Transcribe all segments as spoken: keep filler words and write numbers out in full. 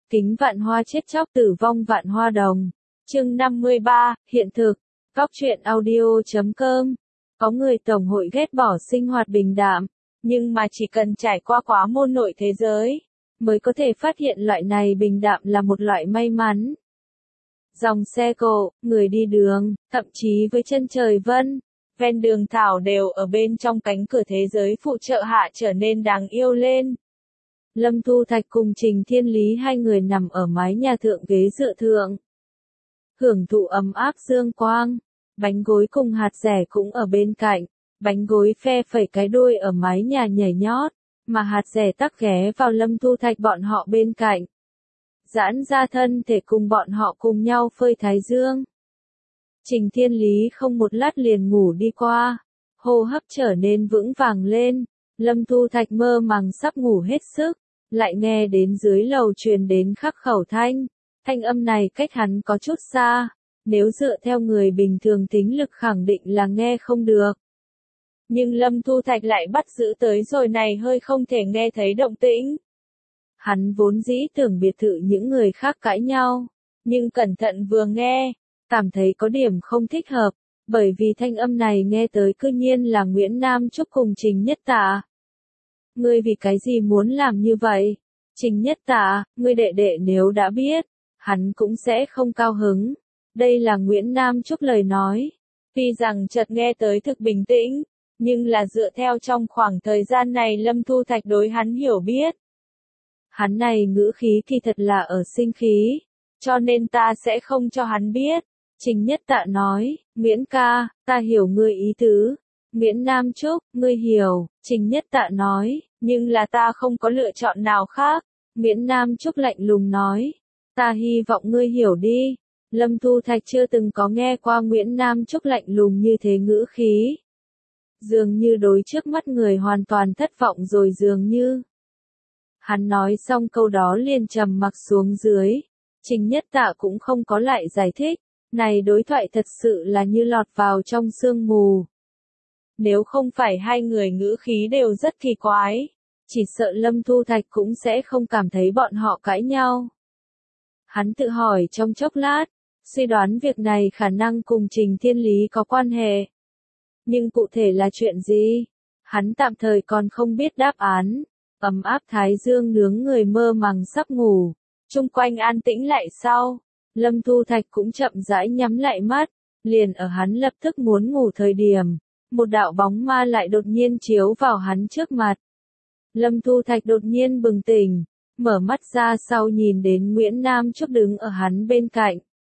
Kính vạn hoa chết chóc tử vong vạn hoa đồng. Chương năm mươi ba, hiện thực. Góc truyện audio chấm com. Có người tổng hội ghét bỏ sinh hoạt bình đạm, nhưng mà chỉ cần trải qua quá môn nội thế giới, mới có thể phát hiện loại này bình đạm là một loại may mắn. Dòng xe cộ, người đi đường, thậm chí với chân trời vân, ven đường thảo đều ở bên trong cánh cửa thế giới phụ trợ hạ trở nên đáng yêu lên. Lâm Thu Thạch cùng Trình Thiên Lý hai người nằm ở mái nhà thượng ghế dựa thượng, hưởng thụ ấm áp dương quang, bánh gối cùng hạt dẻ cũng ở bên cạnh, bánh gối phe phẩy cái đuôi ở mái nhà nhảy nhót, mà hạt dẻ tắc ghé vào Lâm Thu Thạch bọn họ bên cạnh. Giãn ra thân thể cùng bọn họ cùng nhau phơi thái dương. Trình Thiên Lý không một lát liền ngủ đi qua, hô hấp trở nên vững vàng lên. Lâm Thu Thạch mơ màng sắp ngủ hết sức, lại nghe đến dưới lầu truyền đến khắc khẩu thanh. Thanh âm này cách hắn có chút xa, nếu dựa theo người bình thường tính lực khẳng định là nghe không được. Nhưng Lâm Thu Thạch lại bắt giữ tới rồi này hơi không thể nghe thấy động tĩnh. Hắn vốn dĩ tưởng biệt thự những người khác cãi nhau, nhưng cẩn thận vừa nghe, cảm thấy có điểm không thích hợp, bởi vì thanh âm này nghe tới cư nhiên là Nguyễn Nam Trúc cùng Trình Nhất Tạ. Ngươi vì cái gì muốn làm như vậy? Trình Nhất Tạ, ngươi đệ đệ nếu đã biết, hắn cũng sẽ không cao hứng. Đây là Nguyễn Nam Trúc lời nói. Tuy rằng chợt nghe tới thực bình tĩnh, nhưng là dựa theo trong khoảng thời gian này Lâm Thu Thạch đối hắn hiểu biết. Hắn này ngữ khí kỳ thật là ở sinh khí, cho nên ta sẽ không cho hắn biết. Trình Nhất Tạ nói, Nguyễn ca, ta hiểu ngươi ý tứ. Nguyễn Nam Trúc, ngươi hiểu. Trình Nhất Tạ nói, nhưng là ta không có lựa chọn nào khác. Nguyễn Nam Trúc lạnh lùng nói, ta hy vọng ngươi hiểu đi. Lâm Thu Thạch chưa từng có nghe qua Nguyễn Nam Trúc lạnh lùng như thế ngữ khí. Dường như đối trước mắt người hoàn toàn thất vọng rồi dường như. Hắn nói xong câu đó liền trầm mặc xuống dưới. Trình Nhất Tạ cũng không có lại giải thích. Này đối thoại thật sự là như lọt vào trong sương mù. Nếu không phải hai người ngữ khí đều rất kỳ quái, chỉ sợ Lâm Thu Thạch cũng sẽ không cảm thấy bọn họ cãi nhau. Hắn tự hỏi trong chốc lát, suy đoán việc này khả năng cùng Trình Thiên Lý có quan hệ. Nhưng cụ thể là chuyện gì? Hắn tạm thời còn không biết đáp án. Ấm áp thái dương nướng người mơ màng sắp ngủ, chung quanh an tĩnh lại sau. Lâm Thu Thạch cũng chậm rãi nhắm lại mắt, liền ở hắn lập tức muốn ngủ thời điểm, một đạo bóng ma lại đột nhiên chiếu vào hắn trước mặt. Lâm Thu Thạch đột nhiên bừng tỉnh, mở mắt ra sau nhìn đến Nguyễn Nam Trúc đứng ở hắn bên cạnh.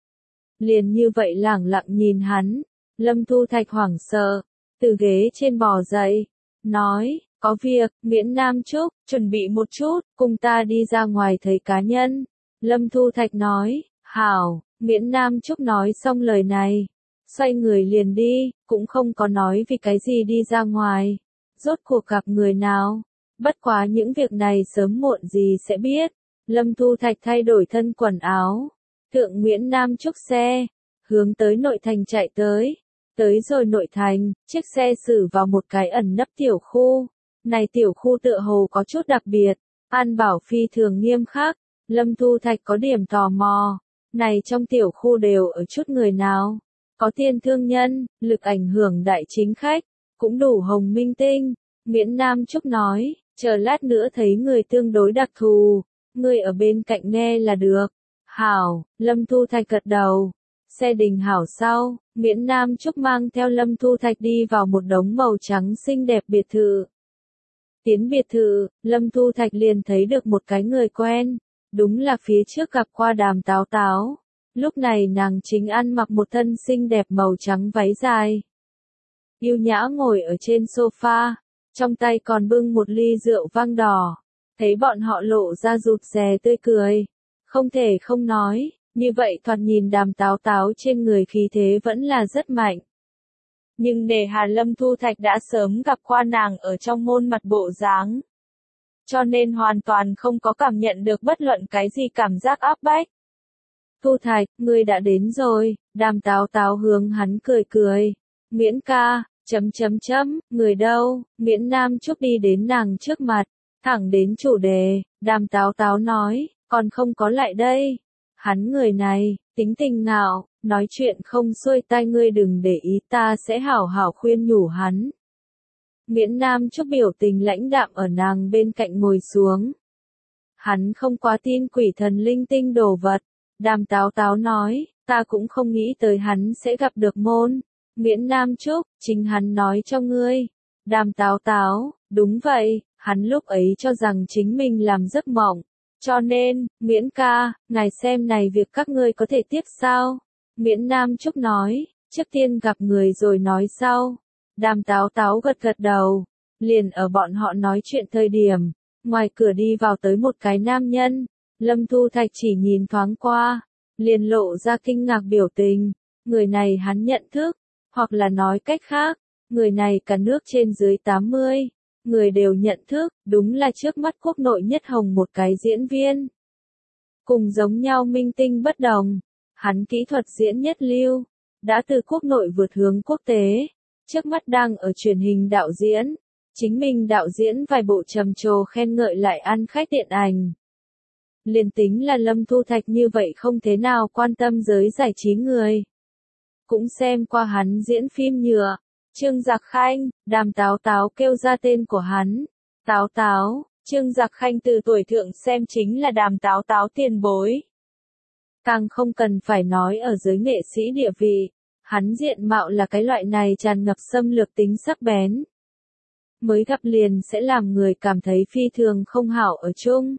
Liền như vậy lẳng lặng nhìn hắn, Lâm Thu Thạch hoảng sợ, từ ghế trên bò dậy, nói, có việc, Nguyễn Nam Trúc, chuẩn bị một chút, cùng ta đi ra ngoài thấy cá nhân. Lâm Thu Thạch nói, hảo. Nguyễn Nam Trúc nói xong lời này, xoay người liền đi, cũng không có nói vì cái gì đi ra ngoài, rốt cuộc gặp người nào. Bất quá những việc này sớm muộn gì sẽ biết. Lâm Thu Thạch thay đổi thân quần áo, thượng Nguyễn Nam Trúc xe, hướng tới nội thành chạy tới. Tới rồi nội thành, chiếc xe xử vào một cái ẩn nấp tiểu khu. Này tiểu khu tựa hồ có chút đặc biệt, an bảo phi thường nghiêm khắc. Lâm Thu Thạch có điểm tò mò, này trong tiểu khu đều ở chút người nào? Có tiền thương nhân, lực ảnh hưởng đại chính khách, cũng đủ hồng minh tinh. Nguyễn Nam Trúc nói, chờ lát nữa thấy người tương đối đặc thù, người ở bên cạnh nghe là được. Hảo, Lâm Thu Thạch gật đầu. Xe đình hảo sau, Nguyễn Nam Trúc mang theo Lâm Thu Thạch đi vào một đống màu trắng xinh đẹp biệt thự. Tiến biệt thự, Lâm Thu Thạch liền thấy được một cái người quen, đúng là phía trước gặp qua Đàm Táo Táo. Lúc này nàng chính ăn mặc một thân xinh đẹp màu trắng váy dài. Yêu nhã ngồi ở trên sofa, trong tay còn bưng một ly rượu vang đỏ. Thấy bọn họ lộ ra rụt rè tươi cười. Không thể không nói, như vậy thoạt nhìn Đàm Táo Táo trên người khí thế vẫn là rất mạnh. Nhưng nề hà Lâm Thu Thạch đã sớm gặp qua nàng ở trong môn mặt bộ dáng. Cho nên hoàn toàn không có cảm nhận được bất luận cái gì cảm giác áp bách. Thu Thạch, ngươi đã đến rồi. Đàm Táo Táo hướng hắn cười cười. Nguyễn ca, chấm chấm chấm, người đâu? Nguyễn Nam Trúc đi đến nàng trước mặt, thẳng đến chủ đề. Đàm Táo Táo nói, còn không có lại đây. Hắn người này, tính tình ngạo, nói chuyện không xuôi tai, ngươi đừng để ý, ta sẽ hảo hảo khuyên nhủ hắn. Nguyễn Nam Trúc biểu tình lãnh đạm ở nàng bên cạnh ngồi xuống. Hắn không quá tin quỷ thần linh tinh đồ vật. Đàm Táo Táo nói, ta cũng không nghĩ tới hắn sẽ gặp được môn. Nguyễn Nam Trúc, chính hắn nói cho ngươi. Đàm Táo Táo, đúng vậy, hắn lúc ấy cho rằng chính mình làm giấc mộng. Cho nên, Nguyễn ca, ngài xem này việc các ngươi có thể tiếp sao? Nguyễn Nam Trúc nói, trước tiên gặp người rồi nói sau. Đàm Táo Táo gật gật đầu. Liền ở bọn họ nói chuyện thời điểm, ngoài cửa đi vào tới một cái nam nhân. Lâm Thu Thạch chỉ nhìn thoáng qua, liền lộ ra kinh ngạc biểu tình. Người này hắn nhận thức, hoặc là nói cách khác, người này cả nước trên dưới tám mươi, người đều nhận thức, đúng là trước mắt quốc nội nhất hồng một cái diễn viên. Cùng giống nhau minh tinh bất đồng, hắn kỹ thuật diễn nhất lưu, đã từ quốc nội vượt hướng quốc tế, trước mắt đang ở truyền hình đạo diễn, chính mình đạo diễn vài bộ trầm trồ khen ngợi lại ăn khách điện ảnh. Liền tính là Lâm Thu Thạch như vậy không thế nào quan tâm giới giải trí người. Cũng xem qua hắn diễn phim nhựa. Trương Giặc Khanh, Đàm Táo Táo kêu ra tên của hắn. Táo Táo, Trương Giặc Khanh từ tuổi thượng xem chính là Đàm Táo Táo tiền bối. Càng không cần phải nói ở giới nghệ sĩ địa vị, hắn diện mạo là cái loại này tràn ngập xâm lược tính sắc bén. Mới gặp liền sẽ làm người cảm thấy phi thường không hảo ở chung.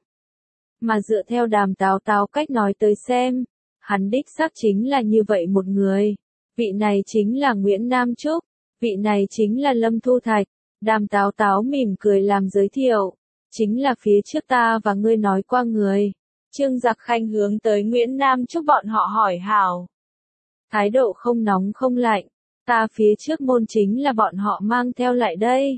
Mà dựa theo Đàm Táo Táo cách nói tới xem, hắn đích xác chính là như vậy một người. Vị này chính là Nguyễn Nam Trúc, vị này chính là Lâm Thu Thạch. Đàm Táo Táo mỉm cười làm giới thiệu, chính là phía trước ta và ngươi nói qua người. Trương Giặc Khanh hướng tới Nguyễn Nam Trúc bọn họ hỏi hảo. Thái độ không nóng không lạnh, ta phía trước môn chính là bọn họ mang theo lại đây.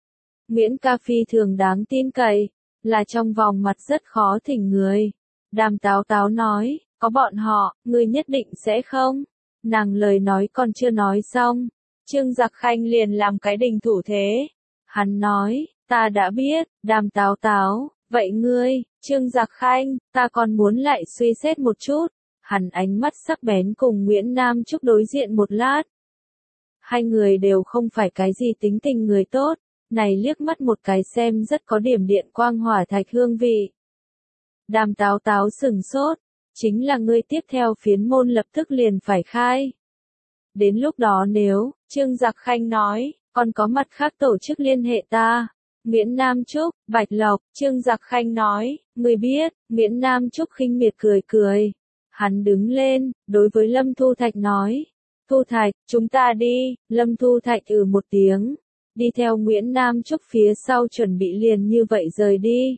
Nguyễn ca phi thường đáng tin cậy, là trong vòng mặt rất khó thỉnh người. Đàm Táo Táo nói, có bọn họ, ngươi nhất định sẽ không. Nàng lời nói còn chưa nói xong, Trương Giặc Khanh liền làm cái đình thủ thế. Hắn nói, ta đã biết, Đàm Táo Táo, vậy ngươi, Trương Giặc Khanh, ta còn muốn lại suy xét một chút. Hắn ánh mắt sắc bén cùng Nguyễn Nam Trúc đối diện một lát. Hai người đều không phải cái gì tính tình người tốt, này liếc mắt một cái xem rất có điểm điện quang hỏa thạch hương vị. Đàm Táo Táo sừng sốt, chính là ngươi tiếp theo phiến môn lập tức liền phải khai. Đến lúc đó nếu, Trương Giặc Khanh nói, còn có mặt khác tổ chức liên hệ ta. Nguyễn Nam Trúc, Bạch Lộc, Trương Giặc Khanh nói, ngươi biết, Nguyễn Nam Trúc khinh miệt cười cười. Hắn đứng lên, đối với Lâm Thu Thạch nói, Thu Thạch, chúng ta đi. Lâm Thu Thạch ừ một tiếng, đi theo Nguyễn Nam Trúc phía sau chuẩn bị liền như vậy rời đi.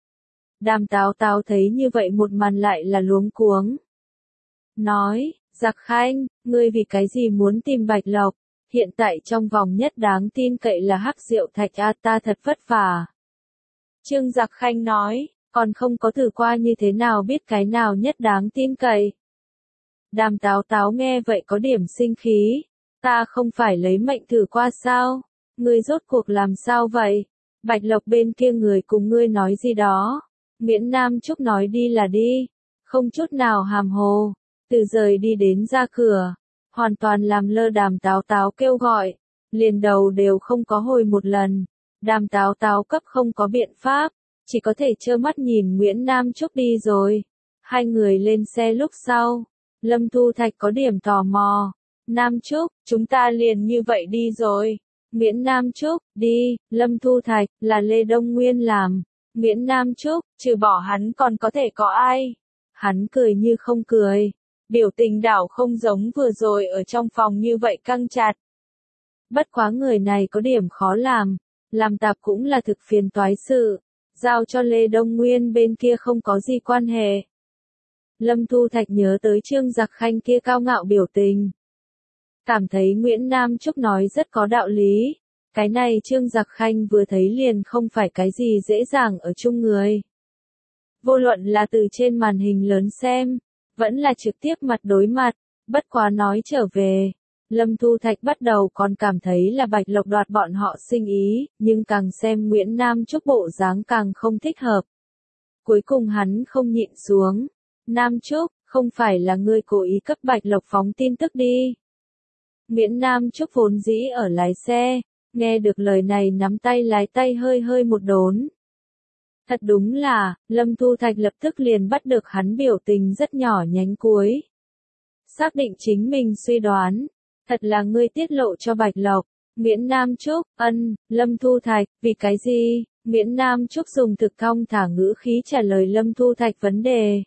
Đàm Táo Táo thấy như vậy một màn lại là luống cuống. Nói, Giặc Khanh, ngươi vì cái gì muốn tìm Bạch Lộc? Hiện tại trong vòng nhất đáng tin cậy là Hắc Diệu Thạch a, ta thật vất vả. Trương Giặc Khanh nói, còn không có thử qua như thế nào biết cái nào nhất đáng tin cậy. Đàm Táo Táo nghe vậy có điểm sinh khí. Ta không phải lấy mệnh thử qua sao? Ngươi rốt cuộc làm sao vậy? Bạch Lộc bên kia người cùng ngươi nói gì đó? Nguyễn Nam Trúc nói đi là đi, không chút nào hàm hồ, từ rời đi đến ra cửa, hoàn toàn làm lơ Đàm Táo Táo kêu gọi, liền đầu đều không có hồi một lần. Đàm Táo Táo cấp không có biện pháp, chỉ có thể trơ mắt nhìn Nguyễn Nam Trúc đi rồi. Hai người lên xe lúc sau, Lâm Thu Thạch có điểm tò mò. Nam Trúc, chúng ta liền như vậy đi rồi. Nguyễn Nam Trúc, đi. Lâm Thu Thạch, là Lê Đông Nguyên làm. Nguyễn Nam Trúc, trừ bỏ hắn còn có thể có ai? Hắn cười như không cười. Biểu tình đảo không giống vừa rồi ở trong phòng như vậy căng chặt. Bất quá người này có điểm khó làm. Làm tạp cũng là thực phiền toái sự. Giao cho Lê Đông Nguyên bên kia không có gì quan hệ. Lâm Thu Thạch nhớ tới Trương Giặc Khanh kia cao ngạo biểu tình. Cảm thấy Nguyễn Nam Trúc nói rất có đạo lý. Cái này Trương Giặc Khanh vừa thấy liền không phải cái gì dễ dàng ở chung người. Vô luận là từ trên màn hình lớn xem, vẫn là trực tiếp mặt đối mặt, bất quá nói trở về. Lâm Thu Thạch bắt đầu còn cảm thấy là Bạch Lộc đoạt bọn họ sinh ý, nhưng càng xem Nguyễn Nam Trúc bộ dáng càng không thích hợp. Cuối cùng hắn không nhịn xuống. Nam Trúc, không phải là ngươi cố ý cấp Bạch Lộc phóng tin tức đi. Nguyễn Nam Trúc vốn dĩ ở lái xe, nghe được lời này nắm tay lái tay hơi hơi một đốn. Thật đúng là, Lâm Thu Thạch lập tức liền bắt được hắn biểu tình rất nhỏ nhánh cuối. Xác định chính mình suy đoán, thật là ngươi tiết lộ cho Bạch Lộc. Nguyễn Nam Trúc, ân, Lâm Thu Thạch, vì cái gì? Nguyễn Nam Trúc dùng thực thong thả ngữ khí trả lời Lâm Thu Thạch vấn đề.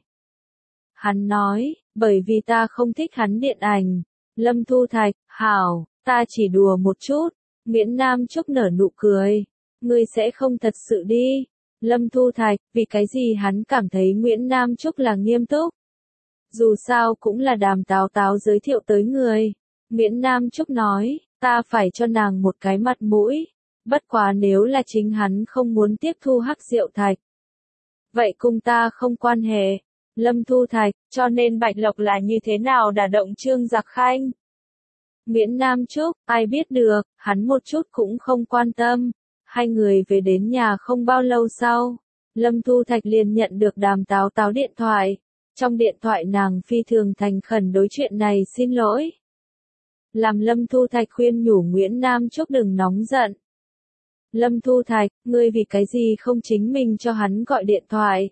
Hắn nói, bởi vì ta không thích hắn điện ảnh. Lâm Thu Thạch, hảo, ta chỉ đùa một chút. Nguyễn Nam Trúc nở nụ cười. Ngươi sẽ không thật sự đi. Lâm Thu Thạch, vì cái gì hắn cảm thấy Nguyễn Nam Trúc là nghiêm túc? Dù sao cũng là Đàm Táo Táo giới thiệu tới người. Nguyễn Nam Trúc nói, ta phải cho nàng một cái mặt mũi. Bất quá nếu là chính hắn không muốn tiếp thu Hắc Diệu Thạch. Vậy cùng ta không quan hệ. Lâm Thu Thạch, cho nên Bạch Lộc là như thế nào đả động Trương Giặc Khanh? Nguyễn Nam Trúc, ai biết được, hắn một chút cũng không quan tâm. Hai người về đến nhà không bao lâu sau, Lâm Thu Thạch liền nhận được Đàm Táo Táo điện thoại. Trong điện thoại nàng phi thường thành khẩn đối chuyện này xin lỗi. Làm Lâm Thu Thạch khuyên nhủ Nguyễn Nam Trúc đừng nóng giận. Lâm Thu Thạch, ngươi vì cái gì không chính mình cho hắn gọi điện thoại?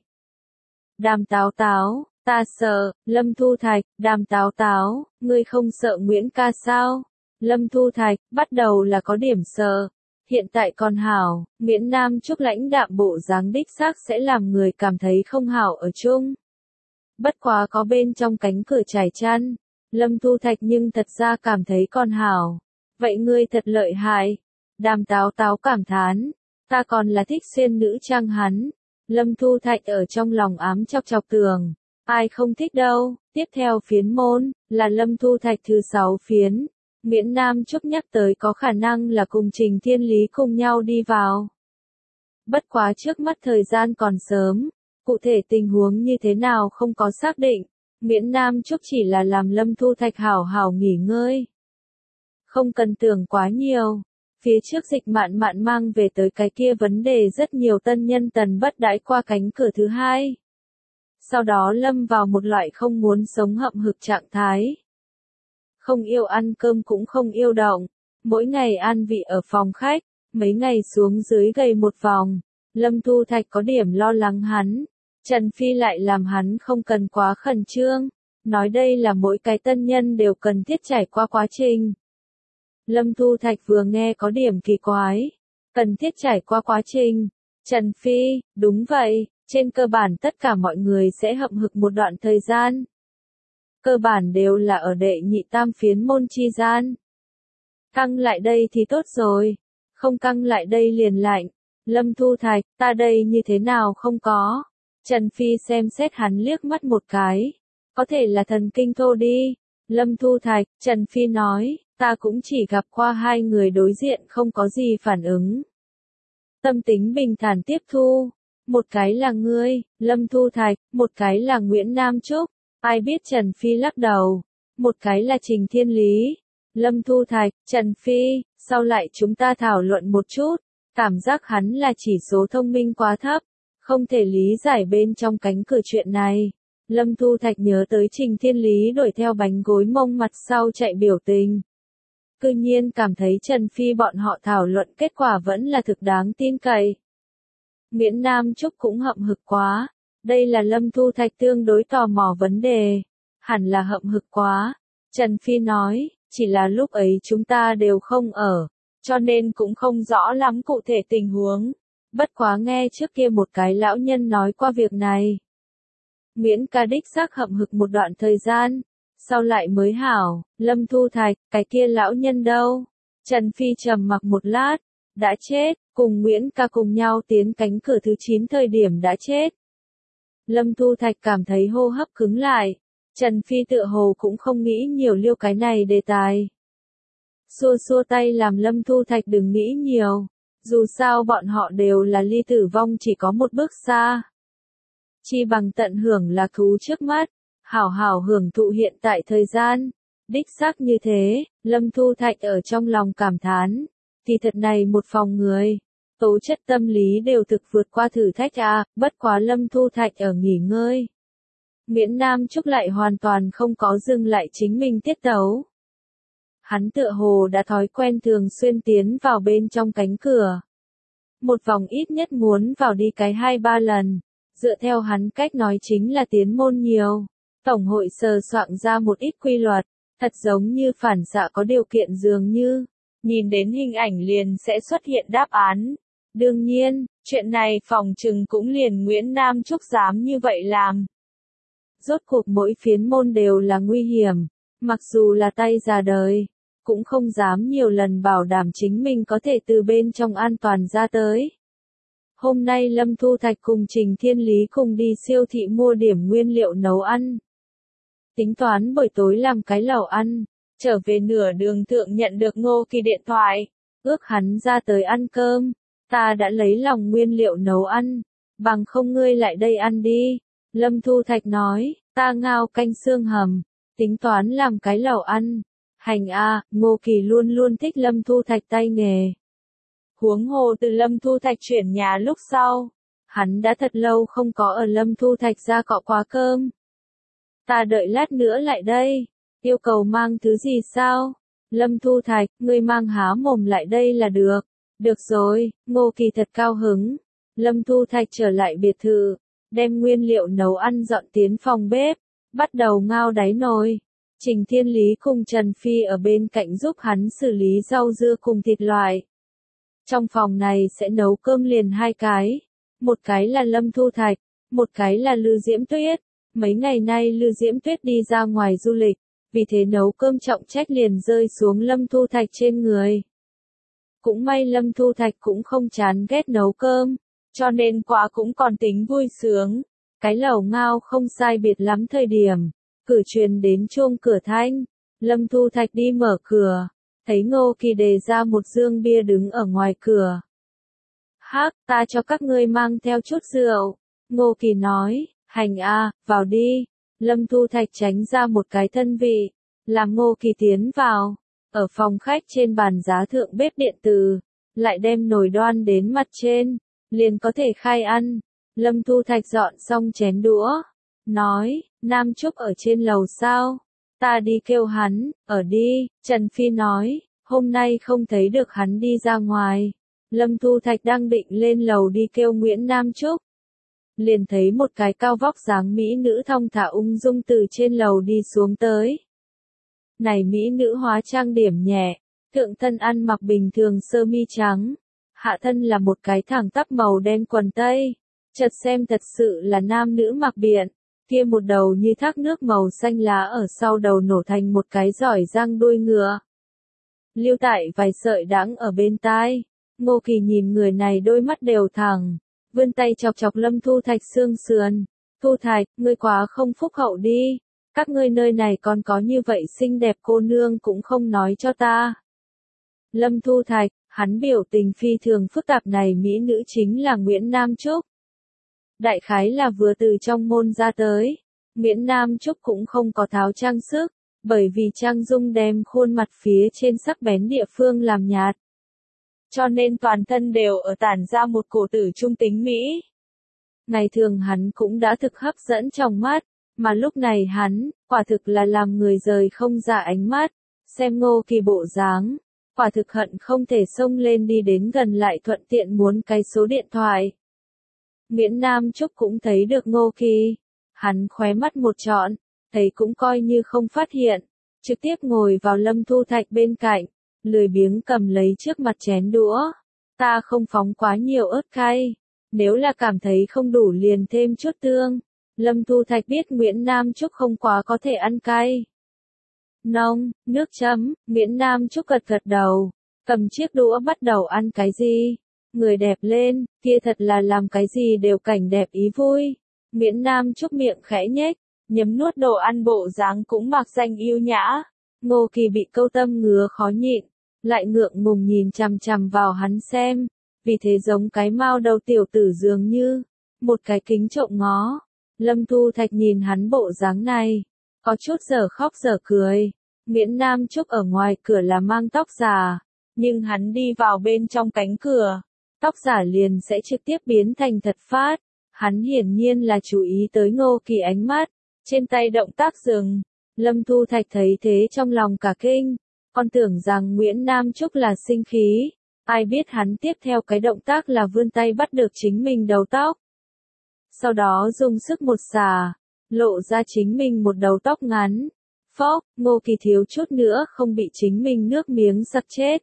Đàm Táo Táo, ta sợ. Lâm Thu Thạch, Đàm Táo Táo, ngươi không sợ Nguyễn ca sao? Lâm Thu Thạch, bắt đầu là có điểm sợ. Hiện tại còn hảo, Nguyễn Nam Trúc lãnh đạm bộ dáng đích xác sẽ làm người cảm thấy không hảo ở chung. Bất quá có bên trong cánh cửa trải chăn, Lâm Thu Thạch nhưng thật ra cảm thấy còn hảo. Vậy ngươi thật lợi hại. Đàm Táo Táo cảm thán, ta còn là thích xuyên nữ trang hắn. Lâm Thu Thạch ở trong lòng ám chọc chọc tường, ai không thích đâu. Tiếp theo phiến môn, là Lâm Thu Thạch thứ sáu phiến. Nguyễn Nam Trúc nhắc tới có khả năng là cùng Trình Thiên Lý cùng nhau đi vào. Bất quá trước mắt thời gian còn sớm, cụ thể tình huống như thế nào không có xác định. Nguyễn Nam Trúc chỉ là làm Lâm Thu Thạch hảo hảo nghỉ ngơi. Không cần tưởng quá nhiều. Phía trước Dịch Mạn Mạn mang về tới cái kia vấn đề rất nhiều tân nhân tần bất đãi qua cánh cửa thứ hai. Sau đó lâm vào một loại không muốn sống hậm hực trạng thái. Không yêu ăn cơm cũng không yêu động. Mỗi ngày an vị ở phòng khách, mấy ngày xuống dưới gầy một vòng. Lâm Thu Thạch có điểm lo lắng hắn. Trần Phi lại làm hắn không cần quá khẩn trương. Nói đây là mỗi cái tân nhân đều cần thiết trải qua quá trình. Lâm Thu Thạch vừa nghe có điểm kỳ quái. Cần thiết trải qua quá trình. Trần Phi, đúng vậy, trên cơ bản tất cả mọi người sẽ hậm hực một đoạn thời gian. Cơ bản đều là ở đệ nhị tam phiến môn chi gian. Căng lại đây thì tốt rồi. Không căng lại đây liền lạnh. Lâm Thu Thạch, ta đây như thế nào không có. Trần Phi xem xét hắn liếc mắt một cái. Có thể là thần kinh thô đi. Lâm Thu Thạch, Trần Phi nói, ta cũng chỉ gặp qua hai người đối diện không có gì phản ứng. Tâm tính bình thản tiếp thu. Một cái là ngươi, Lâm Thu Thạch, một cái là Nguyễn Nam Trúc. Ai biết Trần Phi lắc đầu. Một cái là Trình Thiên Lý. Lâm Thu Thạch, Trần Phi, sau lại chúng ta thảo luận một chút. Cảm giác hắn là chỉ số thông minh quá thấp. Không thể lý giải bên trong cánh cửa chuyện này. Lâm Thu Thạch nhớ tới Trình Thiên Lý đuổi theo bánh gối mông mặt sau chạy biểu tình. Cư nhiên cảm thấy Trần Phi bọn họ thảo luận kết quả vẫn là thực đáng tin cậy. Nguyễn Nam Trúc cũng hậm hực quá. Đây là Lâm Thu Thạch tương đối tò mò vấn đề. Hẳn là hậm hực quá. Trần Phi nói, chỉ là lúc ấy chúng ta đều không ở. Cho nên cũng không rõ lắm cụ thể tình huống. Bất quá nghe trước kia một cái lão nhân nói qua việc này. Nguyễn ca đích xác hậm hực một đoạn thời gian. Sau lại mới hảo, Lâm Thu Thạch, cái kia lão nhân đâu? Trần Phi trầm mặc một lát. Đã chết, cùng Nguyễn ca cùng nhau tiến cánh cửa thứ chín thời điểm đã chết. Lâm Thu Thạch cảm thấy hô hấp cứng lại. Trần Phi tựa hồ cũng không nghĩ nhiều liêu cái này đề tài. Xua xua tay làm Lâm Thu Thạch đừng nghĩ nhiều. Dù sao bọn họ đều là ly tử vong chỉ có một bước xa. Chi bằng tận hưởng lạc thú trước mắt. Hảo hảo hưởng thụ hiện tại thời gian. Đích xác như thế, Lâm Thu Thạch ở trong lòng cảm thán. Thì thật này một phòng người. tố chất tâm lý đều thực vượt qua thử thách à, bất quá Lâm Thu Thạch ở nghỉ ngơi. Nguyễn Nam Trúc lại hoàn toàn không có dừng lại chính mình tiết tấu. Hắn tựa hồ đã thói quen thường xuyên tiến vào bên trong cánh cửa. Một vòng ít nhất muốn vào đi cái hai ba lần, dựa theo hắn cách nói chính là tiến môn nhiều. Tổng hội sờ soạn ra một ít quy luật, thật giống như phản xạ có điều kiện dường như, nhìn đến hình ảnh liền sẽ xuất hiện đáp án. Đương nhiên, chuyện này phòng trừng cũng liền Nguyễn Nam Trúc dám như vậy làm. Rốt cuộc mỗi phiến môn đều là nguy hiểm, mặc dù là tay già đời, cũng không dám nhiều lần bảo đảm chính mình có thể từ bên trong an toàn ra tới. Hôm nay Lâm Thu Thạch cùng Trình Thiên Lý cùng đi siêu thị mua điểm nguyên liệu nấu ăn. Tính toán buổi tối làm cái lẩu ăn, trở về nửa đường thượng nhận được Ngô Kỳ điện thoại, ước hắn ra tới ăn cơm, ta đã lấy lòng nguyên liệu nấu ăn, bằng không ngươi lại đây ăn đi. Lâm Thu Thạch nói, ta ngao canh xương hầm, tính toán làm cái lẩu ăn. Hành a, Ngô Kỳ luôn luôn thích Lâm Thu Thạch tay nghề. Huống hồ từ Lâm Thu Thạch chuyển nhà lúc sau, hắn đã thật lâu không có ở Lâm Thu Thạch ra cọ quá cơm. Ta đợi lát nữa lại đây, yêu cầu mang thứ gì sao? Lâm Thu Thạch, ngươi mang há mồm lại đây là được. Được rồi, Ngô Kỳ thật cao hứng. Lâm Thu Thạch trở lại biệt thự, đem nguyên liệu nấu ăn dọn tiến phòng bếp, bắt đầu ngao đáy nồi. Trình Thiên Lý cùng Trần Phi ở bên cạnh giúp hắn xử lý rau dưa cùng thịt loại. Trong phòng này sẽ nấu cơm liền hai cái, một cái là Lâm Thu Thạch, một cái là Lư Diễm Tuyết. Mấy ngày nay Lư Diễm Tuyết đi ra ngoài du lịch, vì thế nấu cơm trọng trách liền rơi xuống Lâm Thu Thạch trên người. Cũng may Lâm Thu Thạch cũng không chán ghét nấu cơm, cho nên quả cũng còn tính vui sướng. Cái lẩu ngao không sai biệt lắm thời điểm, cử truyền đến chuông cửa thanh, Lâm Thu Thạch đi mở cửa, thấy Ngô Kỳ đề ra một dương bia đứng ở ngoài cửa. Hắc, ta cho các ngươi mang theo chút rượu. Ngô Kỳ nói, hành a, vào đi. Lâm Thu Thạch tránh ra một cái thân vị, làm Ngô Kỳ tiến vào. Ở phòng khách trên bàn giá thượng bếp điện tử, lại đem nồi đoan đến mặt trên, liền có thể khai ăn. Lâm Thu Thạch dọn xong chén đũa, nói, Nam Trúc ở trên lầu sao? Ta đi kêu hắn, ở đi. Trần Phi nói, hôm nay không thấy được hắn đi ra ngoài. Lâm Thu Thạch đang định lên lầu đi kêu Nguyễn Nam Trúc. Liền thấy một cái cao vóc dáng mỹ nữ thong thả ung dung từ trên lầu đi xuống tới. Này mỹ nữ hóa trang điểm nhẹ, thượng thân ăn mặc bình thường sơ mi trắng, hạ thân là một cái thẳng tắp màu đen quần tây, chợt xem thật sự là nam nữ mặc biện, kia một đầu như thác nước màu xanh lá ở sau đầu nổ thành một cái giỏi giang đuôi ngựa. Lưu tại vài sợi đãng ở bên tai, Ngô Kỳ nhìn người này đôi mắt đều thẳng, vươn tay chọc chọc Lâm Thu Thạch xương sườn. Thu Thạch, ngươi quá không phúc hậu đi. Các ngươi nơi này còn có như vậy xinh đẹp cô nương cũng không nói cho ta. Lâm Thu Thạch, hắn biểu tình phi thường phức tạp này mỹ nữ chính là Nguyễn Nam Trúc. Đại khái là vừa từ trong môn ra tới. Nguyễn Nam Trúc cũng không có tháo trang sức, bởi vì trang dung đem khuôn mặt phía trên sắc bén địa phương làm nhạt. Cho nên toàn thân đều ở tản ra một cổ tử trung tính mỹ. Ngày thường hắn cũng đã thực hấp dẫn trong mắt, mà lúc này hắn, quả thực là làm người rời không ra ánh mắt, xem Ngô Kỳ bộ dáng, quả thực hận không thể xông lên đi đến gần lại thuận tiện muốn cái số điện thoại. Nguyễn Nam Trúc cũng thấy được Ngô Kỳ, hắn khóe mắt một trọn, thấy cũng coi như không phát hiện, trực tiếp ngồi vào Lâm Thu Thạch bên cạnh, lười biếng cầm lấy trước mặt chén đũa. Ta không phóng quá nhiều ớt cay, nếu là cảm thấy không đủ liền thêm chút tương. Lâm Thu Thạch biết Nguyễn Nam Trúc không quá có thể ăn cay. Nông, nước chấm, Nguyễn Nam Trúc gật gật đầu, cầm chiếc đũa bắt đầu ăn cái gì. Người đẹp lên, kia thật là làm cái gì đều cảnh đẹp ý vui. Nguyễn Nam Trúc miệng khẽ nhếch, nhấm nuốt đồ ăn bộ dáng cũng mặc danh yêu nhã. Ngô Kỳ bị câu tâm ngứa khó nhịn, lại ngượng ngùng nhìn chằm chằm vào hắn xem, vì thế giống cái mao đầu tiểu tử dường như, một cái kính trộm ngó. Lâm Thu Thạch nhìn hắn bộ dáng này, có chút giờ khóc giờ cười. Nguyễn Nam Trúc ở ngoài cửa là mang tóc già, nhưng hắn đi vào bên trong cánh cửa, tóc giả liền sẽ trực tiếp biến thành thật phát. Hắn hiển nhiên là chú ý tới Ngô Kỳ ánh mắt, trên tay động tác dừng. Lâm Thu Thạch thấy thế trong lòng cả kinh, còn tưởng rằng Nguyễn Nam Trúc là sinh khí, ai biết hắn tiếp theo cái động tác là vươn tay bắt được chính mình đầu tóc. Sau đó dùng sức một xà, lộ ra chính mình một đầu tóc ngắn. Phốc, Ngô Kỳ thiếu chút nữa không bị chính mình nước miếng sặc chết.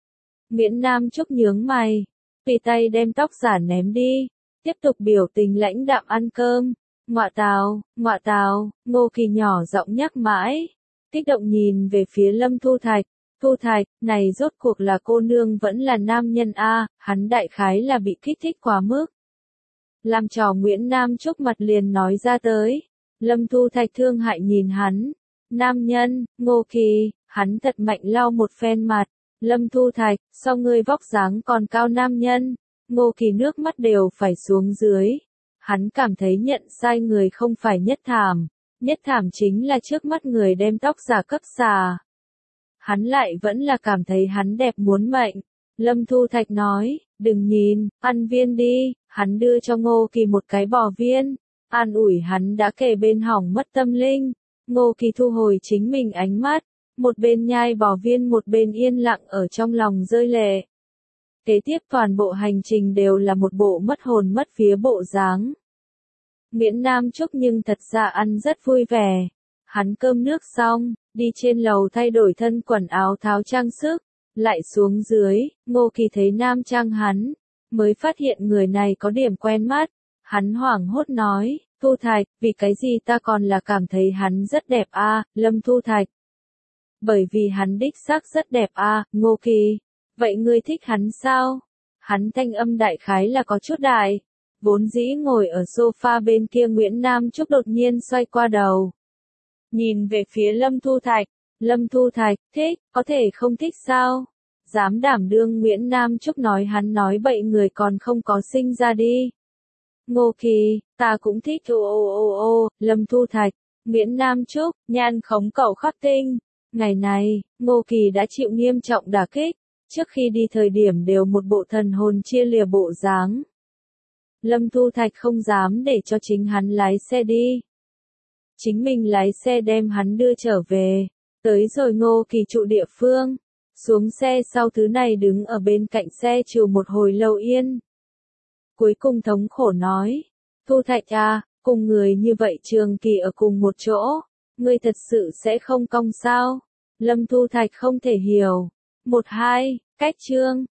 Nguyễn Nam Trúc nhướng mày, tùy tay đem tóc giả ném đi, tiếp tục biểu tình lãnh đạm ăn cơm. Ngọa tào, ngọa tào, Ngô Kỳ nhỏ giọng nhắc mãi, kích động nhìn về phía Lâm Thu Thạch. Thu Thạch, này rốt cuộc là cô nương vẫn là nam nhân a, hắn đại khái là bị kích thích quá mức. Làm trò Nguyễn Nam Trúc mặt liền nói ra tới. Lâm Thu Thạch thương hại nhìn hắn. Nam nhân, Ngô Kỳ, hắn thật mạnh lau một phen mặt. Lâm Thu Thạch, so ngươi vóc dáng còn cao nam nhân. Ngô Kỳ nước mắt đều phải xuống dưới. Hắn cảm thấy nhận sai người không phải Nhất Thảm. Nhất Thảm chính là trước mắt người đem tóc giả cấp xà. Hắn lại vẫn là cảm thấy hắn đẹp muốn mệnh. Lâm Thu Thạch nói, đừng nhìn, ăn viên đi. Hắn đưa cho Ngô Kỳ một cái bò viên. An ủi hắn đã kề bên hỏng mất tâm linh. Ngô Kỳ thu hồi chính mình ánh mắt. Một bên nhai bò viên một bên yên lặng ở trong lòng rơi lệ. Kế tiếp toàn bộ hành trình đều là một bộ mất hồn mất vía bộ dáng. Nguyễn Nam Trúc nhưng thật ra ăn rất vui vẻ. Hắn cơm nước xong, đi trên lầu thay đổi thân quần áo tháo trang sức, lại xuống dưới. Ngô Kỳ thấy nam trang hắn, mới phát hiện người này có điểm quen mắt. Hắn hoảng hốt nói, Thu Thạch, vì cái gì ta còn là cảm thấy hắn rất đẹp a, Lâm Thu Thạch. Bởi vì hắn đích xác rất đẹp a, Ngô Kỳ. Vậy ngươi thích hắn sao? Hắn thanh âm đại khái là có chút đại. Vốn dĩ ngồi ở sofa bên kia Nguyễn Nam Trúc đột nhiên xoay qua đầu. Nhìn về phía Lâm Thu Thạch. Lâm Thu Thạch, thích, có thể không thích sao? Dám đảm đương Nguyễn Nam Trúc nói hắn nói bậy người còn không có sinh ra đi. Ngô Kỳ, ta cũng thích ô ô ô ô, Lâm Thu Thạch, Nguyễn Nam Trúc, nhan khống cậu khắc tinh. Ngày này, Ngô Kỳ đã chịu nghiêm trọng đả kích, trước khi đi thời điểm đều một bộ thần hồn chia lìa bộ dáng. Lâm Thu Thạch không dám để cho chính hắn lái xe đi. Chính mình lái xe đem hắn đưa trở về, tới rồi Ngô Kỳ trụ địa phương. Xuống xe sau thứ này đứng ở bên cạnh xe chịu một hồi lâu yên. Cuối cùng thống khổ nói, Thu Thạch à, cùng người như vậy trường kỳ ở cùng một chỗ, ngươi thật sự sẽ không cong sao? Lâm Thu Thạch không thể hiểu. Một hai, cách chương.